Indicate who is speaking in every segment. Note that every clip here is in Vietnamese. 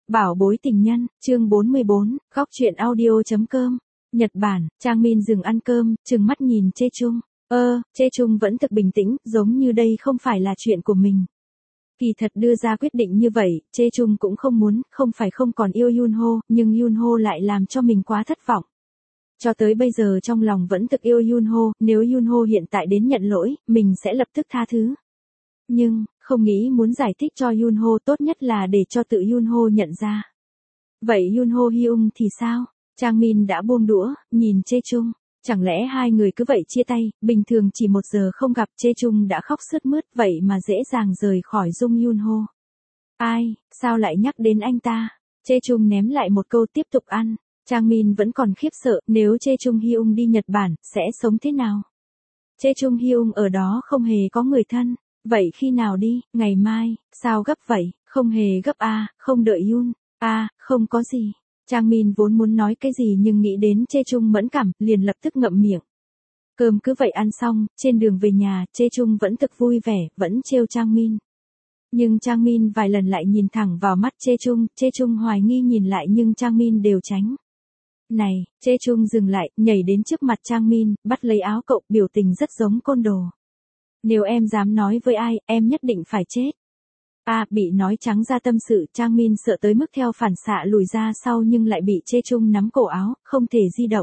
Speaker 1: Bảo bối tình nhân, chương 44, góc truyện audio.com. Nhật Bản, Trang Min dừng ăn cơm, trừng mắt nhìn Chê Chung. Chê Chung vẫn thực bình tĩnh, giống như đây không phải là chuyện của mình. Kỳ thật đưa ra quyết định như vậy, Chê Chung cũng không muốn, không phải không còn yêu Yunho, nhưng Yunho lại làm cho mình quá thất vọng. Cho tới bây giờ trong lòng vẫn thực yêu Yunho, nếu Yunho hiện tại đến nhận lỗi, mình sẽ lập tức tha thứ. Nhưng, không nghĩ muốn giải thích cho Yunho, tốt nhất là để cho tự Yunho nhận ra. Vậy Yunho Hyung thì sao? Trang Min đã buông đũa, nhìn Chê Chung. Chẳng lẽ hai người cứ vậy chia tay, bình thường chỉ 1 giờ không gặp Chê Chung đã khóc sướt mướt vậy mà dễ dàng rời khỏi Dung Yunho. Ai, sao lại nhắc đến anh ta? Chê Chung ném lại một câu tiếp tục ăn. Trang Min vẫn còn khiếp sợ, nếu Chê Chung Hyung đi Nhật Bản, sẽ sống thế nào? Chê Chung Hyung ở đó không hề có người thân. Vậy khi nào đi, ngày mai, sao gấp vậy, không hề gấp không đợi Yun, không có gì. Trang Min vốn muốn nói cái gì nhưng nghĩ đến Chê Chung mẫn cảm, liền lập tức ngậm miệng. Cơm cứ vậy ăn xong, trên đường về nhà, Chê Chung vẫn thực vui vẻ, vẫn trêu Trang Min. Nhưng Trang Min vài lần lại nhìn thẳng vào mắt Chê Chung hoài nghi nhìn lại nhưng Trang Min đều tránh. Này, Chê Chung dừng lại, nhảy đến trước mặt Trang Min, bắt lấy áo cậu, biểu tình rất giống côn đồ. Nếu em dám nói với ai, em nhất định phải chết. Bị nói trắng ra tâm sự, Trang Min sợ tới mức theo phản xạ lùi ra sau nhưng lại bị Chê Chung nắm cổ áo, không thể di động.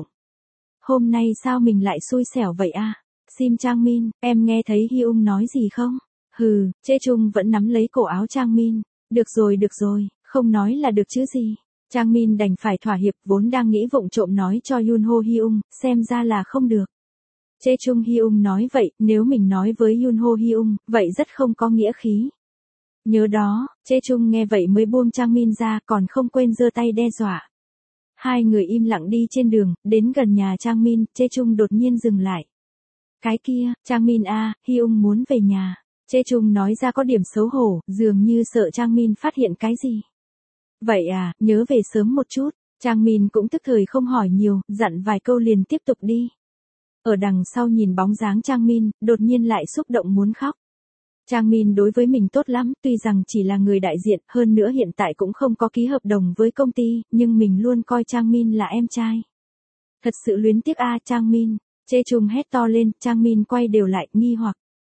Speaker 1: Hôm nay sao mình lại xui xẻo vậy Sim Trang Min, em nghe thấy Hyung nói gì không? Hừ, Chê Chung vẫn nắm lấy cổ áo Trang Min. Được rồi, không nói là được chứ gì. Trang Min đành phải thỏa hiệp, vốn đang nghĩ vụng trộm nói cho Yunho Hyung, xem ra là không được. Chê Chung Hyung nói vậy, nếu mình nói với Yunho Hyung, vậy rất không có nghĩa khí. Nhớ đó, Chê Chung nghe vậy mới buông Trang Min ra, còn không quên giơ tay đe dọa. Hai người im lặng đi trên đường, đến gần nhà Trang Min, Chê Chung đột nhiên dừng lại. Cái kia, Trang Min Hyung muốn về nhà. Chê Chung nói ra có điểm xấu hổ, dường như sợ Trang Min phát hiện cái gì. Vậy nhớ về sớm một chút. Trang Min cũng tức thời không hỏi nhiều, dặn vài câu liền tiếp tục đi. Ở đằng sau nhìn bóng dáng Trang Min, đột nhiên lại xúc động muốn khóc. Trang Min đối với mình tốt lắm, tuy rằng chỉ là người đại diện, hơn nữa hiện tại cũng không có ký hợp đồng với công ty, nhưng mình luôn coi Trang Min là em trai. Thật sự luyến tiếc Trang Min. Chê Chung hét to lên, Trang Min quay đều lại, nghi hoặc.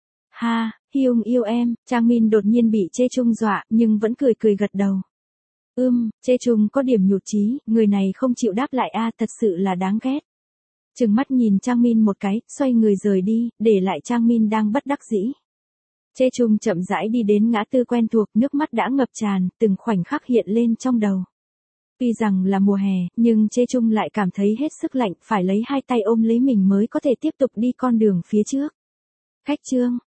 Speaker 1: Hyung yêu em. Trang Min đột nhiên bị Chê Chung dọa, nhưng vẫn cười gật đầu. Chê Chung có điểm nhụt chí, người này không chịu đáp lại thật sự là đáng ghét. Trừng mắt nhìn Trang Min một cái, xoay người rời đi, để lại Trang Min đang bất đắc dĩ. Chê Chung chậm rãi đi đến ngã tư quen thuộc, nước mắt đã ngập tràn, từng khoảnh khắc hiện lên trong đầu. Tuy rằng là mùa hè, nhưng Chê Chung lại cảm thấy hết sức lạnh, phải lấy hai tay ôm lấy mình mới có thể tiếp tục đi con đường phía trước. Khách chương.